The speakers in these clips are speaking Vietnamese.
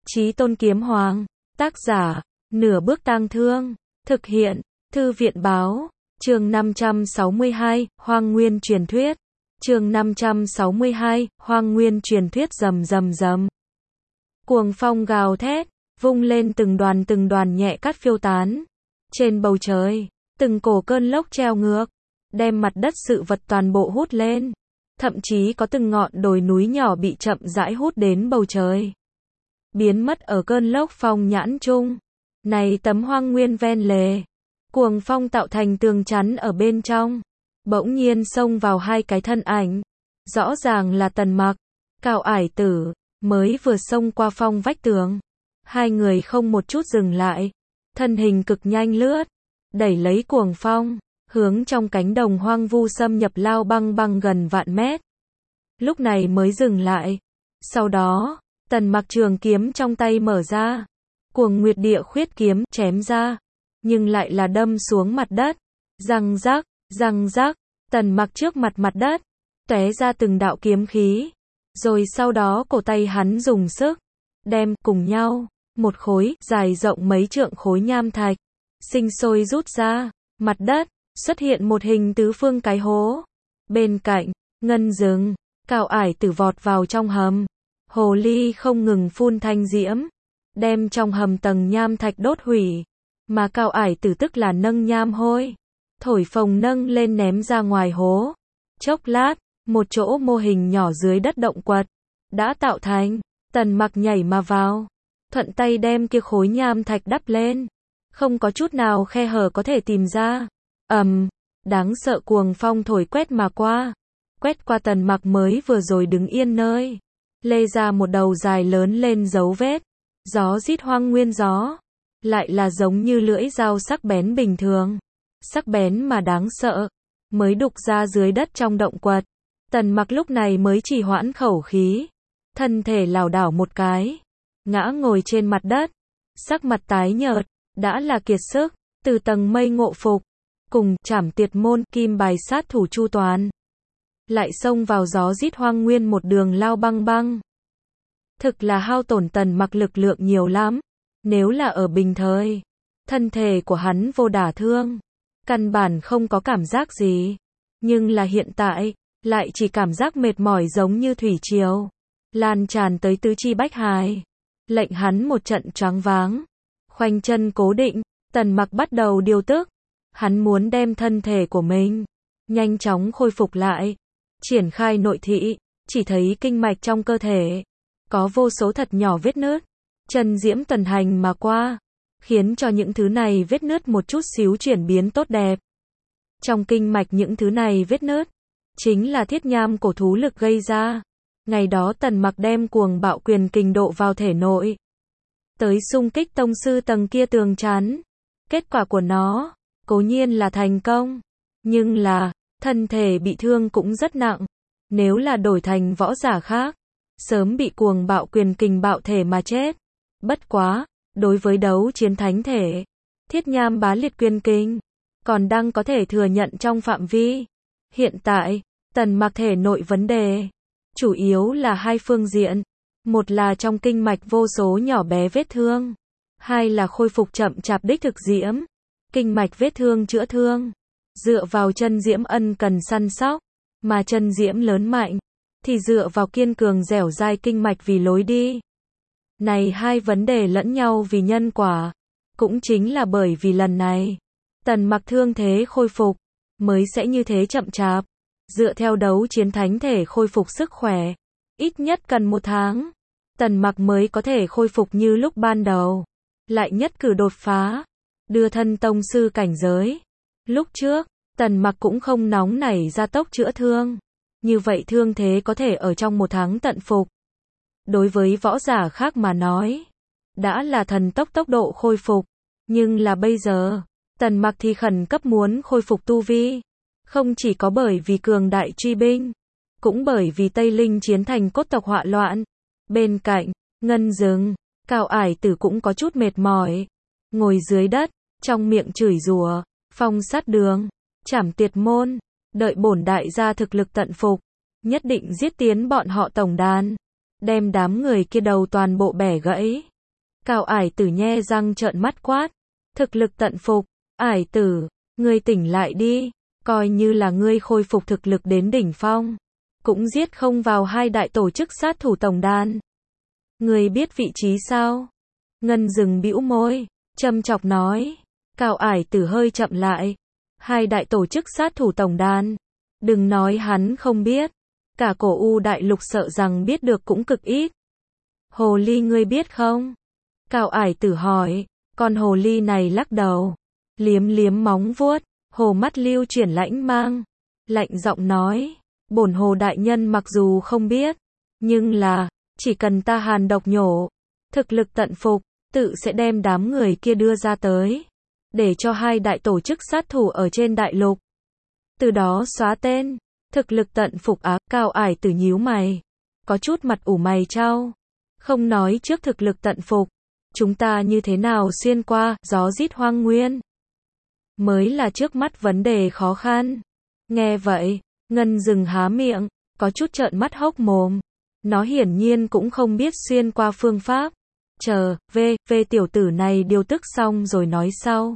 Chí Tôn Kiếm Hoàng, tác giả, Nửa Bước Tang Thương, thực hiện, Thư viện Báo, chương 562, Hoang Nguyên Truyền Thuyết, chương 562, Hoang Nguyên Truyền Thuyết rầm rầm rầm. Cuồng phong gào thét, vung lên từng đoàn nhẹ cát phiêu tán. Trên bầu trời, từng cổ cơn lốc treo ngược, đem mặt đất sự vật toàn bộ hút lên. Thậm chí có từng ngọn đồi núi nhỏ bị chậm rãi hút đến bầu trời, biến mất ở cơn lốc phong nhãn trung. Này tấm hoang nguyên ven lề, cuồng phong tạo thành tường chắn ở bên trong, bỗng nhiên xông vào hai cái thân ảnh. Rõ ràng là Tần Mặc, Cao Ải Tử, mới vừa xông qua phong vách tường. Hai người không một chút dừng lại, thân hình cực nhanh lướt, đẩy lấy cuồng phong, hướng trong cánh đồng hoang vu xâm nhập lao băng gần vạn mét. Lúc này mới dừng lại. Sau đó, Tần Mặc trường kiếm trong tay mở ra, Cuồng Nguyệt Địa Khuyết kiếm chém ra, nhưng lại là đâm xuống mặt đất. Răng rắc, Tần Mặc trước mặt đất, tóe ra từng đạo kiếm khí. Rồi sau đó cổ tay hắn dùng sức, đem cùng nhau, một khối dài rộng mấy trượng khối nham thạch, sinh sôi rút ra, mặt đất, xuất hiện một hình tứ phương cái hố. Bên cạnh, ngân rừng, Cao Ải Tử vọt vào trong hầm. Hồ ly không ngừng phun thanh diễm, đem trong hầm tầng nham thạch đốt hủy. Mà Cao Ải Tử tức là nâng nham hôi, thổi phồng nâng lên ném ra ngoài hố. Chốc lát, một chỗ mô hình nhỏ dưới đất động quật đã tạo thành. Tần Mặc nhảy mà vào, thuận tay đem kia khối nham thạch đắp lên, không có chút nào khe hở có thể tìm ra. Đáng sợ cuồng phong thổi quét mà qua, quét qua Tần Mặc mới vừa rồi đứng yên nơi, lê ra một đầu dài lớn lên dấu vết. Gió rít hoang nguyên gió, lại là giống như lưỡi dao sắc bén bình thường, sắc bén mà đáng sợ, mới đục ra dưới đất trong động quật. Tần Mặc lúc này mới trì hoãn khẩu khí, thân thể lảo đảo một cái, ngã ngồi trên mặt đất, sắc mặt tái nhợt, đã là kiệt sức. Từ tầng mây ngộ phục, cùng Trảm Tiệt Môn, kim bài sát thủ Chu Toàn, lại xông vào gió rít hoang nguyên một đường lao băng. Thực là hao tổn Tần Mặc lực lượng nhiều lắm. Nếu là ở bình thời, thân thể của hắn vô đả thương, căn bản không có cảm giác gì. Nhưng là hiện tại, lại chỉ cảm giác mệt mỏi giống như thủy triều, lan tràn tới tứ chi bách hài, lệnh hắn một trận choáng váng. Khoanh chân cố định, Tần Mặc bắt đầu điều tức. Hắn muốn đem thân thể của mình nhanh chóng khôi phục lại, triển khai nội thị, chỉ thấy kinh mạch trong cơ thể có vô số thật nhỏ vết nứt, chân diễm tuần hành mà qua, khiến cho những thứ này vết nứt một chút xíu chuyển biến tốt đẹp. Trong kinh mạch những thứ này vết nứt, chính là thiết nham cổ thú lực gây ra. Ngày đó Tần Mặc đem cuồng bạo quyền kình độ vào thể nội, tới xung kích tông sư tầng kia tường chắn. Kết quả của nó, cố nhiên là thành công, nhưng là, thân thể bị thương cũng rất nặng. Nếu là đổi thành võ giả khác, sớm bị cuồng bạo quyền kình bạo thể mà chết. Bất quá, đối với đấu chiến thánh thể, thiết nham bá liệt quyền kình, còn đang có thể thừa nhận trong phạm vi. Hiện tại, Tần Mặc thể nội vấn đề, chủ yếu là hai phương diện. Một là trong kinh mạch vô số nhỏ bé vết thương. Hai là khôi phục chậm chạp đích thực diễm. Kinh mạch vết thương chữa thương, dựa vào chân diễm ân cần săn sóc. Mà chân diễm lớn mạnh, thì dựa vào kiên cường dẻo dai kinh mạch vì lối đi. Này hai vấn đề lẫn nhau vì nhân quả. Cũng chính là bởi vì lần này, Tần Mặc thương thế khôi phục, mới sẽ như thế chậm chạp. Dựa theo đấu chiến thánh thể khôi phục sức khỏe, ít nhất cần 1 tháng, Tần Mặc mới có thể khôi phục như lúc ban đầu. Lại nhất cử đột phá, đưa thân tông sư cảnh giới. Lúc trước, Tần Mặc cũng không nóng nảy ra tốc chữa thương. Như vậy thương thế có thể ở trong 1 tháng tận phục. Đối với võ giả khác mà nói, đã là thần tốc độ khôi phục. Nhưng là bây giờ, Tần Mặc thì khẩn cấp muốn khôi phục tu vi. Không chỉ có bởi vì cường đại truy binh, cũng bởi vì Tây Linh chiến thành cốt tộc họa loạn. Bên cạnh, ngân rừng, Cao Ải Tử cũng có chút mệt mỏi, ngồi dưới đất, trong miệng chửi rủa, Phong Sát Đường, Trảm Tiệt Môn, đợi bổn đại gia thực lực tận phục, nhất định giết tiến bọn họ tổng đàn, đem đám người kia đầu toàn bộ bẻ gãy. Cao Ải Tử nhe răng trợn mắt quát. Thực lực tận phục. Ải Tử, ngươi tỉnh lại đi. Coi như là ngươi khôi phục thực lực đến đỉnh phong, cũng giết không vào hai đại tổ chức sát thủ tổng đàn. Ngươi biết vị trí sao? Ngân Dừng bĩu môi, châm chọc nói. Cao Ải Tử hơi chậm lại. Hai đại tổ chức sát thủ tổng đàn. Đừng nói hắn không biết. Cả cổ U đại lục sợ rằng biết được cũng cực ít. Hồ ly ngươi biết không? Cao Ải Tử hỏi. Con hồ ly này lắc đầu. Liếm liếm móng vuốt. Hồ mắt lưu chuyển lãnh mang. Lạnh giọng nói. Bổn hồ đại nhân mặc dù không biết. Nhưng là, chỉ cần ta hàn độc nhổ. Thực lực tận phục, tự sẽ đem đám người kia đưa ra tới. Để cho hai đại tổ chức sát thủ ở trên đại lục. Từ đó xóa tên. Thực lực tận phục á. Cao Ải Tử nhíu mày. Có chút mặt ủ mày trao. Không nói trước thực lực tận phục. Chúng ta như thế nào xuyên qua gió rít hoang nguyên. Mới là trước mắt vấn đề khó khăn. Nghe vậy, Ngân Dừng há miệng, có chút trợn mắt hốc mồm. Nó hiển nhiên cũng không biết xuyên qua phương pháp. Chờ, về tiểu tử này điều tức xong rồi nói sau.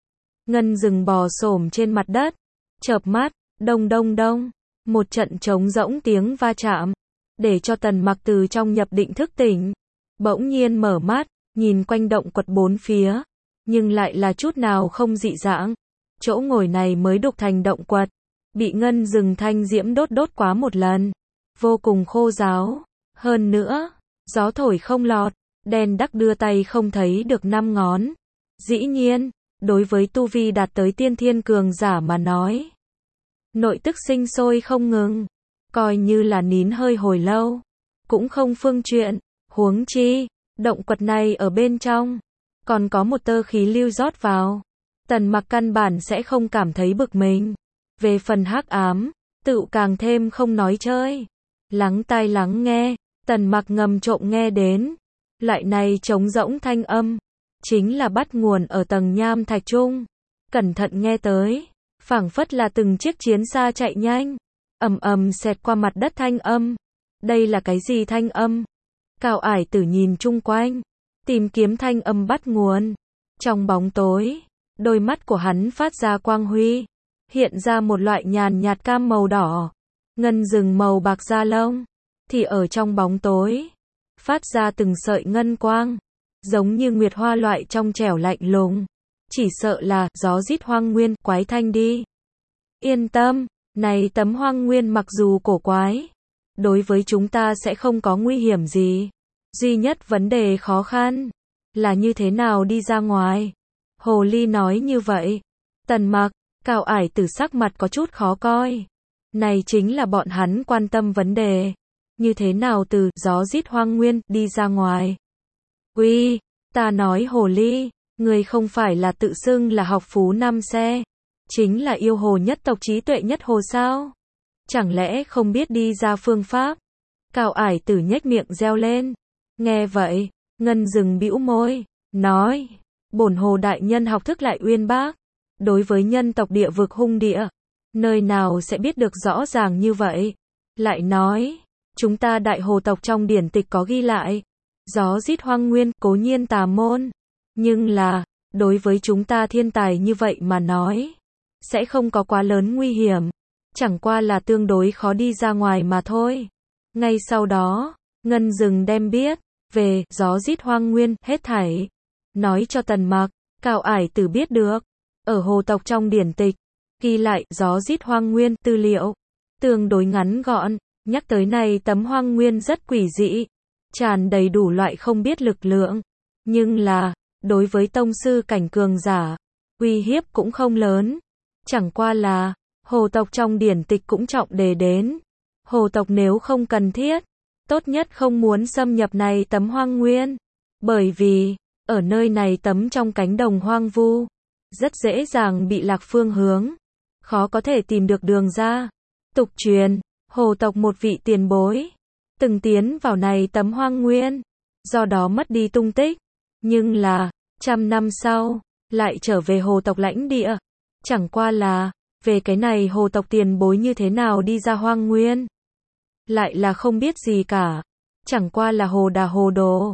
Ngân Dừng bò xổm trên mặt đất, chợp mắt, đông đông đông, một trận trống rỗng tiếng va chạm, để cho Tần Mặc từ trong nhập định thức tỉnh. Bỗng nhiên mở mắt, nhìn quanh động quật bốn phía, nhưng lại là chút nào không dị dạng. Chỗ ngồi này mới đục thành động quật, bị Ngân Dừng thanh diễm đốt quá một lần, vô cùng khô ráo. Hơn nữa, gió thổi không lọt, đen đắc đưa tay không thấy được năm ngón. Dĩ nhiên, đối với tu vi đạt tới tiên thiên cường giả mà nói, nội tức sinh sôi không ngừng, coi như là nín hơi hồi lâu, cũng không phương chuyện. Huống chi, động quật này ở bên trong, còn có một tơ khí lưu rót vào. Tần Mặc căn bản sẽ không cảm thấy bực mình. Về phần hắc ám, tự càng thêm không nói chơi. Lắng tai lắng nghe, Tần Mặc ngầm trộm nghe đến. Loại này trống rỗng thanh âm, chính là bắt nguồn ở tầng nham thạch trung. Cẩn thận nghe tới, phảng phất là từng chiếc chiến xa chạy nhanh, ầm ầm xẹt qua mặt đất thanh âm. Đây là cái gì thanh âm? Cao Ải Tử nhìn chung quanh, tìm kiếm thanh âm bắt nguồn. Trong bóng tối, đôi mắt của hắn phát ra quang huy, hiện ra một loại nhàn nhạt cam màu đỏ. Ngân Dừng màu bạc da lông, thì ở trong bóng tối, phát ra từng sợi ngân quang, giống như nguyệt hoa loại trong trẻo lạnh lùng. Chỉ sợ là gió rít hoang nguyên, quái thanh đi. Yên tâm, này tấm hoang nguyên mặc dù cổ quái, đối với chúng ta sẽ không có nguy hiểm gì. Duy nhất vấn đề khó khăn là như thế nào đi ra ngoài. Hồ ly nói như vậy. Tần Mặc, Cao Ải Tử sắc mặt có chút khó coi. Này chính là bọn hắn quan tâm vấn đề. Như thế nào từ gió rít hoang nguyên đi ra ngoài. Uy, ta nói hồ ly, người không phải là tự xưng là học phú năm xe, chính là yêu hồ nhất tộc trí tuệ nhất hồ sao? Chẳng lẽ không biết đi ra phương pháp? Cao Ải Tử nhếch miệng reo lên. Nghe vậy, Ngân Dừng bĩu môi, nói, bổn hồ đại nhân học thức lại uyên bác, đối với nhân tộc địa vực hung địa, nơi nào sẽ biết được rõ ràng như vậy. Lại nói, chúng ta đại hồ tộc trong điển tịch có ghi lại, gió rít hoang nguyên cố nhiên tà môn, nhưng là, đối với chúng ta thiên tài như vậy mà nói, sẽ không có quá lớn nguy hiểm, chẳng qua là tương đối khó đi ra ngoài mà thôi. Ngay sau đó, Ngân Dừng đem biết về gió rít hoang nguyên hết thảy nói cho Tần Mặc. Cao Ải Tử biết được, ở hồ tộc trong điển tịch ghi lại gió rít hoang nguyên tư liệu tương đối ngắn gọn, nhắc tới này tấm hoang nguyên rất quỷ dị, tràn đầy đủ loại không biết lực lượng, nhưng là đối với tông sư cảnh cường giả, uy hiếp cũng không lớn. Chẳng qua là hồ tộc trong điển tịch cũng trọng đề đến, hồ tộc nếu không cần thiết, tốt nhất không muốn xâm nhập này tấm hoang nguyên, bởi vì ở nơi này tấm trong cánh đồng hoang vu, rất dễ dàng bị lạc phương hướng, khó có thể tìm được đường ra. Tục truyền, hồ tộc một vị tiền bối từng tiến vào này tấm hoang nguyên, do đó mất đi tung tích, nhưng là 100 năm sau lại trở về hồ tộc lãnh địa. Chẳng qua là về cái này hồ tộc tiền bối như thế nào đi ra hoang nguyên, lại là không biết gì cả. Chẳng qua là hồ đà hồ đồ,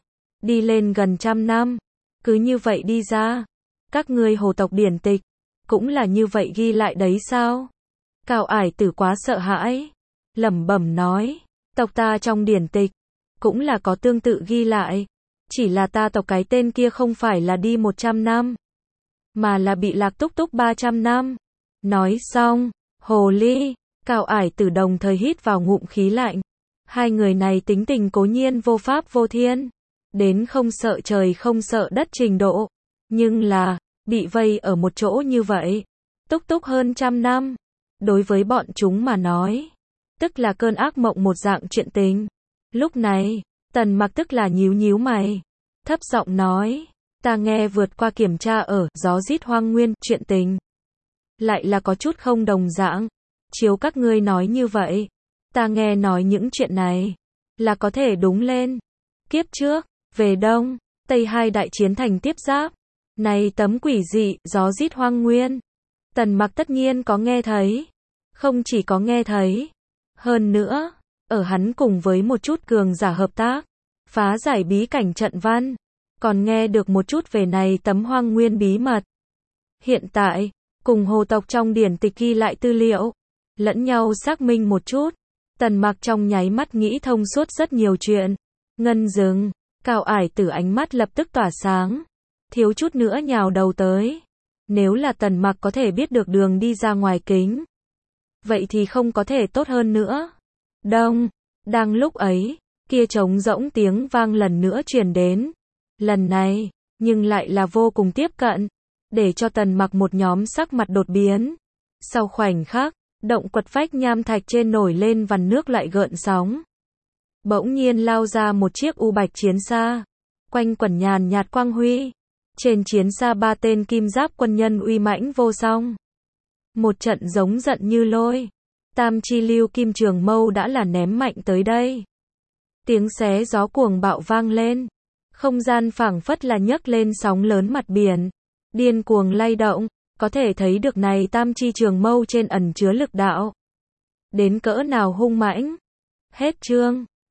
đi lên gần 100 năm. Cứ như vậy đi ra. Các ngươi hồ tộc điển tịch, cũng là như vậy ghi lại đấy sao? Cao Ải Tử quá sợ hãi, lẩm bẩm nói, tộc ta trong điển tịch, cũng là có tương tự ghi lại. Chỉ là ta tộc cái tên kia không phải là đi 100 năm, mà là bị lạc túc túc 300 năm. Nói xong, hồ ly, Cao Ải Tử đồng thời hít vào ngụm khí lạnh. Hai người này tính tình cố nhiên vô pháp vô thiên, đến không sợ trời không sợ đất trình độ. Nhưng là, bị vây ở một chỗ như vậy, túc túc hơn 100 năm, đối với bọn chúng mà nói, tức là cơn ác mộng một dạng chuyện tình. Lúc này, Tần Mặc tức là nhíu nhíu mày, thấp giọng nói, ta nghe vượt qua kiểm tra ở Gió Rít Hoang Nguyên, chuyện tình lại là có chút không đồng dạng. Chiếu các ngươi nói như vậy, ta nghe nói những chuyện này là có thể đúng lên. Kiếp trước, về Đông, Tây hai đại chiến thành tiếp giáp, này tấm quỷ dị, Gió Rít Hoang Nguyên, Tần Mặc tất nhiên có nghe thấy. Không chỉ có nghe thấy, hơn nữa, ở hắn cùng với một chút cường giả hợp tác, phá giải bí cảnh trận văn, còn nghe được một chút về này tấm hoang nguyên bí mật. Hiện tại, cùng hồ tộc trong điển tịch ghi lại tư liệu, lẫn nhau xác minh một chút, Tần Mặc trong nháy mắt nghĩ thông suốt rất nhiều chuyện. Ngân dừng, Cao Ải Tử ánh mắt lập tức tỏa sáng, thiếu chút nữa nhào đầu tới. Nếu là Tần Mặc có thể biết được đường đi ra ngoài kính, vậy thì không có thể tốt hơn nữa. Đông, đang lúc ấy, kia trống rỗng tiếng vang lần nữa truyền đến. Lần này, nhưng lại là vô cùng tiếp cận, để cho Tần Mặc một nhóm sắc mặt đột biến. Sau khoảnh khắc, động quật vách nham thạch trên nổi lên vằn nước lại gợn sóng. Bỗng nhiên lao ra một chiếc u bạch chiến xa, quanh quẩn nhàn nhạt quang huy. Trên chiến xa 3 tên kim giáp quân nhân uy mãnh vô song. Một trận giống giận như lôi. Tam chi lưu kim trường mâu đã là ném mạnh tới đây. Tiếng xé gió cuồng bạo vang lên. Không gian phảng phất là nhấc lên sóng lớn mặt biển. Điên cuồng lay động, có thể thấy được này tam chi trường mâu trên ẩn chứa lực đạo. Đến cỡ nào hung mãnh. Hết chương.